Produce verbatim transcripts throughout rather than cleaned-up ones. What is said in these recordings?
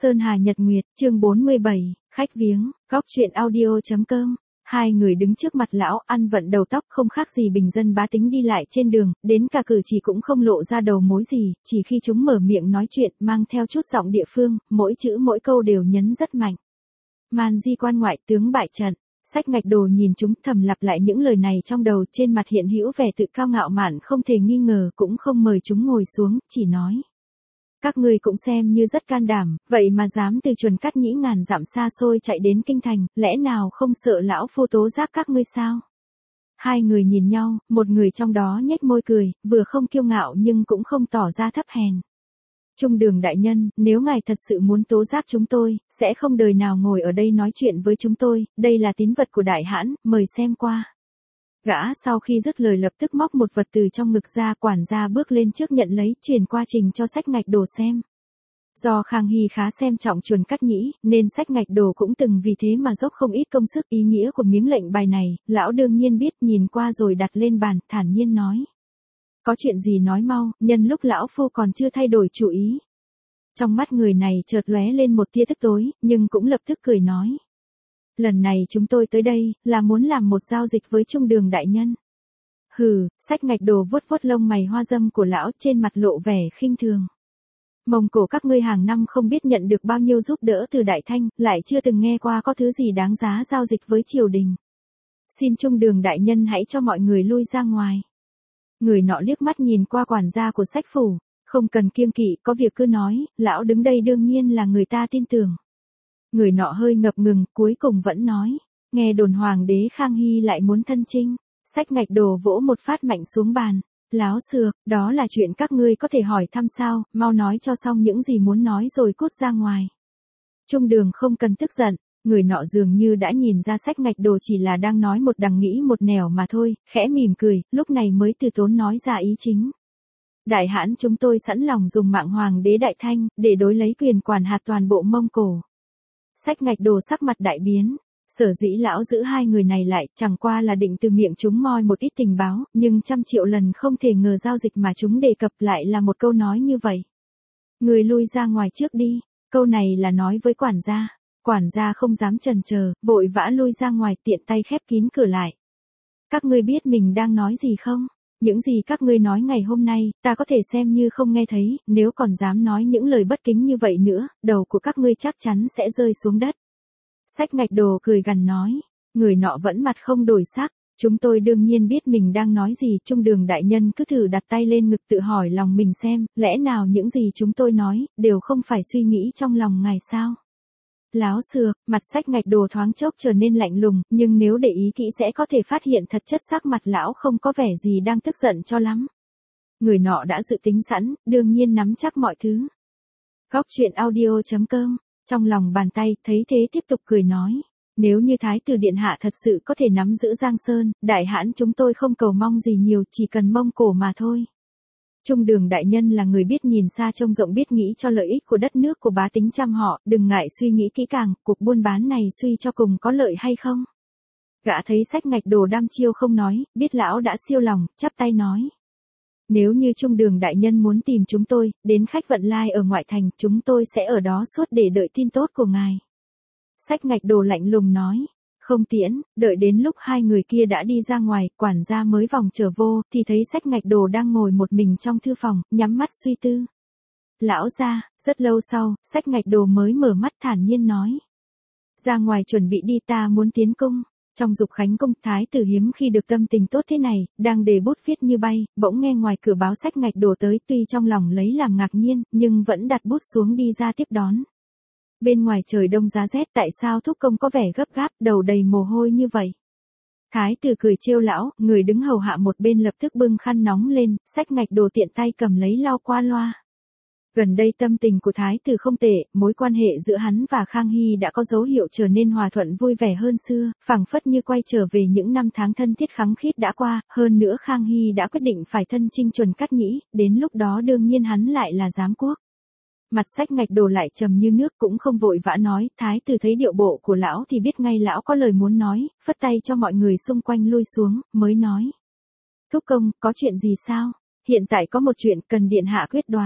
Sơn Hà Nhật Nguyệt, chương bốn mươi bảy, khách viếng, góc truyện audio.com. Hai người đứng trước mặt lão, ăn vận đầu tóc không khác gì bình dân bá tính đi lại trên đường, đến cả cử chỉ cũng không lộ ra đầu mối gì, chỉ khi chúng mở miệng nói chuyện mang theo chút giọng địa phương, mỗi chữ mỗi câu đều nhấn rất mạnh. Man di quan ngoại tướng bại trận. Sách Ngạch Đồ nhìn chúng thầm lặp lại những lời này trong đầu, trên mặt hiện hữu vẻ tự cao ngạo mạn không thể nghi ngờ, cũng không mời chúng ngồi xuống, chỉ nói. Các ngươi cũng xem như rất can đảm, vậy mà dám từ Chuẩn Cát Nhĩ ngàn dặm xa xôi chạy đến kinh thành, lẽ nào không sợ lão phu tố giác các ngươi sao? Hai người nhìn nhau, một người trong đó nhếch môi cười, vừa không kiêu ngạo nhưng cũng không tỏ ra thấp hèn. Trung Đường đại nhân, nếu ngài thật sự muốn tố giác chúng tôi, sẽ không đời nào ngồi ở đây nói chuyện với chúng tôi, đây là tín vật của đại hãn, mời xem qua. Gã sau khi dứt lời lập tức móc một vật từ trong ngực ra, quản gia bước lên trước nhận lấy, truyền qua trình cho Sách Ngạch Đồ xem. Do Khang Hy khá xem trọng Chuẩn Cát Nhĩ, nên Sách Ngạch Đồ cũng từng vì thế mà dốc không ít công sức. Ý nghĩa của miếng lệnh bài này, lão đương nhiên biết, nhìn qua rồi đặt lên bàn, thản nhiên nói. Có chuyện gì nói mau, nhân lúc lão phu còn chưa thay đổi chủ ý. Trong mắt người này chợt lóe lên một tia tức tối, nhưng cũng lập tức cười nói. Lần này chúng tôi tới đây, là muốn làm một giao dịch với Trung Đường đại nhân. Hừ, Sách Ngạch Đồ vuốt vuốt lông mày hoa dâm của lão, trên mặt lộ vẻ khinh thường. Mông Cổ các ngươi hàng năm không biết nhận được bao nhiêu giúp đỡ từ Đại Thanh, lại chưa từng nghe qua có thứ gì đáng giá giao dịch với triều đình. Xin Trung Đường đại nhân hãy cho mọi người lui ra ngoài. Người nọ liếc mắt nhìn qua quản gia của Sách phủ, không cần kiêng kỵ, có việc cứ nói, lão đứng đây đương nhiên là người ta tin tưởng. Người nọ hơi ngập ngừng, cuối cùng vẫn nói, nghe đồn hoàng đế Khang Hy lại muốn thân chinh. Sách Ngạch Đồ vỗ một phát mạnh xuống bàn, láo xược, đó là chuyện các ngươi có thể hỏi thăm sao, mau nói cho xong những gì muốn nói rồi cút ra ngoài. Trung Đường không cần tức giận, người nọ dường như đã nhìn ra Sách Ngạch Đồ chỉ là đang nói một đằng nghĩ một nẻo mà thôi, khẽ mỉm cười, lúc này mới từ tốn nói ra ý chính. Đại hãn chúng tôi sẵn lòng dùng mạng hoàng đế Đại Thanh, để đối lấy quyền quản hạt toàn bộ Mông Cổ. Sách Ngạch Đồ sắc mặt đại biến, sở dĩ lão giữ hai người này lại, chẳng qua là định từ miệng chúng moi một ít tình báo, nhưng trăm triệu lần không thể ngờ giao dịch mà chúng đề cập lại là một câu nói như vậy. Người lui ra ngoài trước đi, câu này là nói với quản gia, quản gia không dám chần chờ, vội vã lui ra ngoài, tiện tay khép kín cửa lại. Các ngươi biết mình đang nói gì không? Những gì các ngươi nói ngày hôm nay, ta có thể xem như không nghe thấy, nếu còn dám nói những lời bất kính như vậy nữa, đầu của các ngươi chắc chắn sẽ rơi xuống đất. Sách Ngạch Đồ cười gằn nói, người nọ vẫn mặt không đổi sắc, chúng tôi đương nhiên biết mình đang nói gì. Trung Đường đại nhân cứ thử đặt tay lên ngực tự hỏi lòng mình xem, lẽ nào những gì chúng tôi nói, đều không phải suy nghĩ trong lòng ngài sao? Láo xược, mặt Sách Ngạch Đồ thoáng chốc trở nên lạnh lùng, nhưng nếu để ý kỹ sẽ có thể phát hiện thật chất sắc mặt lão không có vẻ gì đang tức giận cho lắm. Người nọ đã dự tính sẵn, đương nhiên nắm chắc mọi thứ. Góc truyện audio.com, trong lòng bàn tay, thấy thế tiếp tục cười nói. Nếu như Thái tử Điện Hạ thật sự có thể nắm giữ Giang Sơn, đại hãn chúng tôi không cầu mong gì nhiều, chỉ cần Mông Cổ mà thôi. Trung Đường đại nhân là người biết nhìn xa trông rộng, biết nghĩ cho lợi ích của đất nước của bá tính trăm họ, đừng ngại suy nghĩ kỹ càng, cuộc buôn bán này suy cho cùng có lợi hay không. Gã thấy Sách Ngạch Đồ đăm chiêu không nói, biết lão đã siêu lòng, chắp tay nói. Nếu như Trung Đường đại nhân muốn tìm chúng tôi, đến khách vận lai ở ngoại thành, chúng tôi sẽ ở đó suốt để đợi tin tốt của ngài. Sách Ngạch Đồ lạnh lùng nói. Không tiễn, đợi đến lúc hai người kia đã đi ra ngoài, quản gia mới vòng trở vô, thì thấy Sách Ngạch Đồ đang ngồi một mình trong thư phòng, nhắm mắt suy tư. Lão gia, rất lâu sau, Sách Ngạch Đồ mới mở mắt thản nhiên nói. Ra ngoài chuẩn bị đi, ta muốn tiến cung. Trong Dục Khánh cung, thái tử hiếm khi được tâm tình tốt thế này, đang để bút viết như bay, bỗng nghe ngoài cửa báo Sách Ngạch Đồ tới, tuy trong lòng lấy làm ngạc nhiên, nhưng vẫn đặt bút xuống đi ra tiếp đón. Bên ngoài trời đông giá rét, tại sao thúc công có vẻ gấp gáp, đầu đầy mồ hôi như vậy? Thái tử cười trêu lão, người đứng hầu hạ một bên lập tức bưng khăn nóng lên, Sách Ngạch Đồ tiện tay cầm lấy lau qua loa. Gần đây tâm tình của thái tử không tệ, mối quan hệ giữa hắn và Khang Hy đã có dấu hiệu trở nên hòa thuận vui vẻ hơn xưa, phảng phất như quay trở về những năm tháng thân thiết khăng khít đã qua, hơn nữa Khang Hy đã quyết định phải thân chinh Chuẩn Cát Nhĩ, đến lúc đó đương nhiên hắn lại là giám quốc. Mặt Sách Ngạch Đồ lại trầm như nước, cũng không vội vã nói, thái tử thấy điệu bộ của lão thì biết ngay lão có lời muốn nói, phất tay cho mọi người xung quanh lui xuống, mới nói. Thúc công, có chuyện gì sao? Hiện tại có một chuyện cần điện hạ quyết đoán.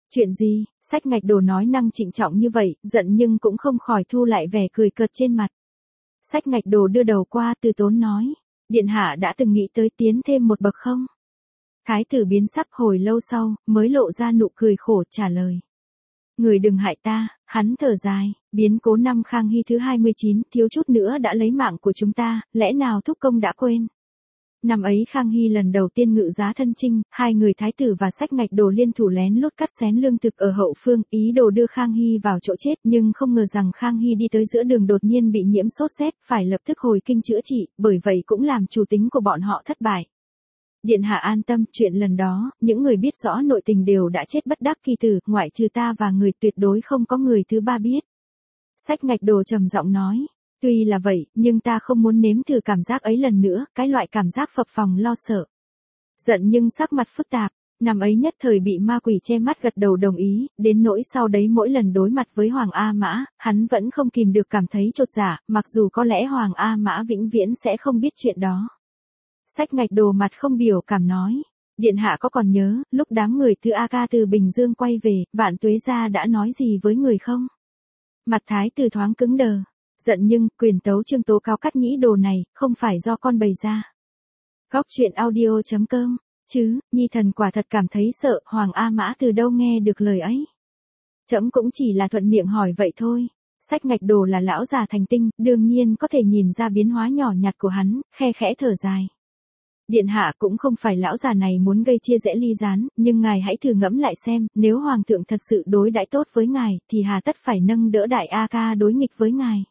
Chuyện gì? Sách ngạch đồ nói năng trịnh trọng như vậy, giận nhưng cũng không khỏi thu lại vẻ cười cợt trên mặt. Sách ngạch đồ đưa đầu qua từ tốn nói. Điện hạ đã từng nghĩ tới tiến thêm một bậc không? Thái tử biến sắc hồi lâu sau, mới lộ ra nụ cười khổ trả lời. Người đừng hại ta, hắn thở dài, biến cố năm Khang Hy thứ hai mươi chín, thiếu chút nữa đã lấy mạng của chúng ta, lẽ nào thúc công đã quên? Năm ấy Khang Hy lần đầu tiên ngự giá thân chinh, hai người thái tử và sách ngạch đồ liên thủ lén lút cắt xén lương thực ở hậu phương, ý đồ đưa Khang Hy vào chỗ chết, nhưng không ngờ rằng Khang Hy đi tới giữa đường đột nhiên bị nhiễm sốt rét, phải lập tức hồi kinh chữa trị, bởi vậy cũng làm chủ tính của bọn họ thất bại. Điện hạ an tâm, chuyện lần đó, những người biết rõ nội tình đều đã chết bất đắc kỳ tử, ngoại trừ ta và người tuyệt đối không có người thứ ba biết. Sách ngạch đồ trầm giọng nói. Tuy là vậy, nhưng ta không muốn nếm thử cảm giác ấy lần nữa, cái loại cảm giác phập phồng lo sợ. Giận nhưng sắc mặt phức tạp, năm ấy nhất thời bị ma quỷ che mắt gật đầu đồng ý, đến nỗi sau đấy mỗi lần đối mặt với Hoàng A Mã, hắn vẫn không kìm được cảm thấy chột dạ, mặc dù có lẽ Hoàng A Mã vĩnh viễn sẽ không biết chuyện đó. Sách ngạch đồ mặt không biểu cảm nói. Điện hạ có còn nhớ, lúc đám người từ A Ca từ Bình Dương quay về, Vạn Tuế Gia đã nói gì với người không? Mặt thái tử thoáng cứng đờ. Giận nhưng, quyền tấu chương tố cáo cắt nhĩ đồ này, không phải do con bày ra. Góc truyện audio chấm com, chứ, nhi thần quả thật cảm thấy sợ, Hoàng A Mã từ đâu nghe được lời ấy. Trẫm cũng chỉ là thuận miệng hỏi vậy thôi. Sách ngạch đồ là lão già thành tinh, đương nhiên có thể nhìn ra biến hóa nhỏ nhặt của hắn, khe khẽ thở dài. Điện hạ cũng không phải lão già này muốn gây chia rẽ ly gián, nhưng ngài hãy thử ngẫm lại xem, nếu hoàng thượng thật sự đối đãi tốt với ngài, thì hà tất phải nâng đỡ đại A Ca đối nghịch với ngài.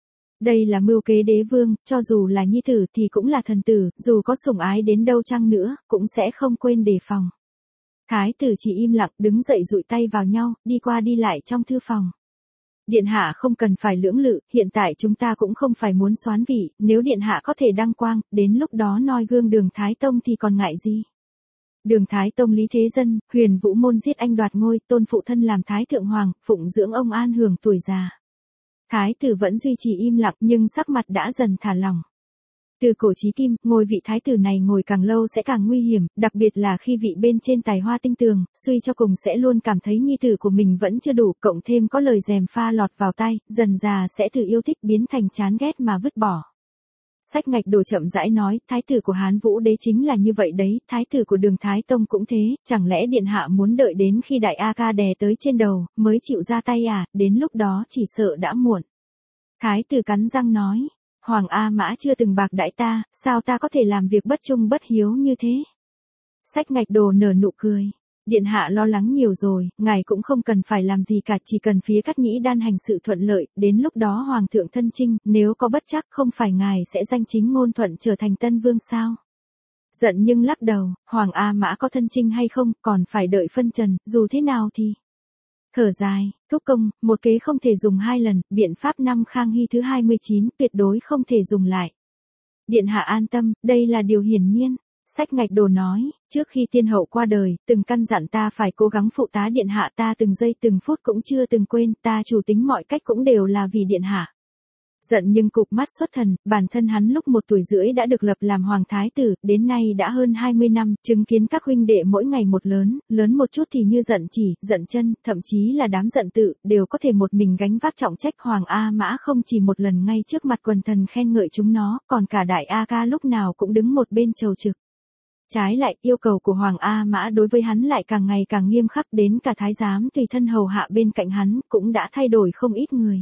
Đây là mưu kế đế vương, cho dù là nhi tử thì cũng là thần tử, dù có sủng ái đến đâu chăng nữa, cũng sẽ không quên đề phòng. Thái tử chỉ im lặng, đứng dậy dụi tay vào nhau, đi qua đi lại trong thư phòng. Điện hạ không cần phải lưỡng lự, hiện tại chúng ta cũng không phải muốn soán vị, nếu điện hạ có thể đăng quang, đến lúc đó noi gương Đường Thái Tông thì còn ngại gì. Đường Thái Tông Lý Thế Dân, Huyền Vũ Môn giết anh đoạt ngôi, tôn phụ thân làm Thái Thượng Hoàng, phụng dưỡng ông an hưởng tuổi già. Thái tử vẫn duy trì im lặng nhưng sắc mặt đã dần thả lỏng. Từ cổ chí kim, ngôi vị thái tử này ngồi càng lâu sẽ càng nguy hiểm, đặc biệt là khi vị bên trên tài hoa tinh tường, suy cho cùng sẽ luôn cảm thấy nhi tử của mình vẫn chưa đủ, cộng thêm có lời gièm pha lọt vào tai, dần già sẽ từ yêu thích biến thành chán ghét mà vứt bỏ. Sách ngạch đồ chậm rãi nói, thái tử của Hán Vũ Đế chính là như vậy đấy, thái tử của Đường Thái Tông cũng thế, chẳng lẽ điện hạ muốn đợi đến khi đại A Ca đè tới trên đầu, mới chịu ra tay à, đến lúc đó chỉ sợ đã muộn. Thái tử cắn răng nói. Hoàng A Mã chưa từng bạc đãi ta, sao ta có thể làm việc bất trung bất hiếu như thế? Sách ngạch đồ nở nụ cười. Điện hạ lo lắng nhiều rồi, ngài cũng không cần phải làm gì cả, chỉ cần phía cắt nhĩ đan hành sự thuận lợi, đến lúc đó hoàng thượng thân chinh, nếu có bất chắc không phải ngài sẽ danh chính ngôn thuận trở thành tân vương sao? Giận nhưng lắc đầu, Hoàng A Mã có thân chinh hay không, còn phải đợi phân trần, dù thế nào thì... Thở dài, thúc công, một kế không thể dùng hai lần, biện pháp năm Khang Hy thứ hai mươi chín tuyệt đối không thể dùng lại. Điện hạ an tâm, đây là điều hiển nhiên. Sách ngạch đồ nói, trước khi tiên hậu qua đời, từng căn dặn ta phải cố gắng phụ tá điện hạ, ta từng giây từng phút cũng chưa từng quên, ta chủ tính mọi cách cũng đều là vì điện hạ. Giận nhưng cụp mắt xuất thần, bản thân hắn lúc một tuổi rưỡi đã được lập làm hoàng thái tử, đến nay đã hơn hai mươi năm, chứng kiến các huynh đệ mỗi ngày một lớn, lớn một chút thì như giận chỉ, giận chân, thậm chí là đám giận tự, đều có thể một mình gánh vác trọng trách. Hoàng A Mã không chỉ một lần ngay trước mặt quần thần khen ngợi chúng nó, còn cả đại A Ca lúc nào cũng đứng một bên chầu trực. Trái lại, yêu cầu của Hoàng A Mã đối với hắn lại càng ngày càng nghiêm khắc, đến cả thái giám tùy thân hầu hạ bên cạnh hắn, cũng đã thay đổi không ít người.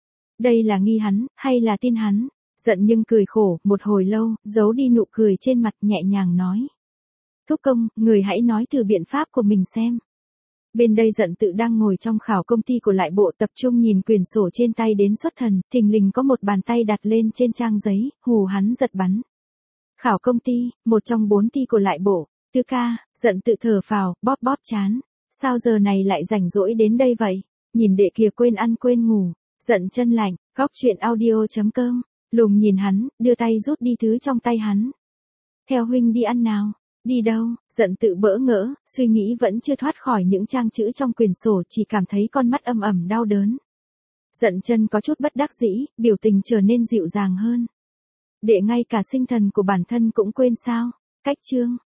Đây là nghi hắn, hay là tin hắn? Giận nhưng cười khổ, một hồi lâu, giấu đi nụ cười trên mặt, nhẹ nhàng nói. Thúc công, người hãy nói thử biện pháp của mình xem. Bên đây giận tự đang ngồi trong khảo công ty của lại bộ, tập trung nhìn quyển sổ trên tay đến xuất thần, thình lình có một bàn tay đặt lên trên trang giấy, hù hắn giật bắn. Khảo công ty, một trong bốn ty của lại bộ. Tư ca, giận tự thở phào, bóp bóp chán. Sao giờ này lại rảnh rỗi đến đây vậy? Nhìn đệ kia quên ăn quên ngủ. Giận chân lạnh, góc truyện audio chấm com, lùng nhìn hắn, đưa tay rút đi thứ trong tay hắn. Theo huynh đi ăn nào? Đi đâu? Giận tự bỡ ngỡ, suy nghĩ vẫn chưa thoát khỏi những trang chữ trong quyển sổ, chỉ cảm thấy con mắt âm ẩm đau đớn. Giận chân có chút bất đắc dĩ, biểu tình trở nên dịu dàng hơn. Để ngay cả sinh thần của bản thân cũng quên sao? Cách chương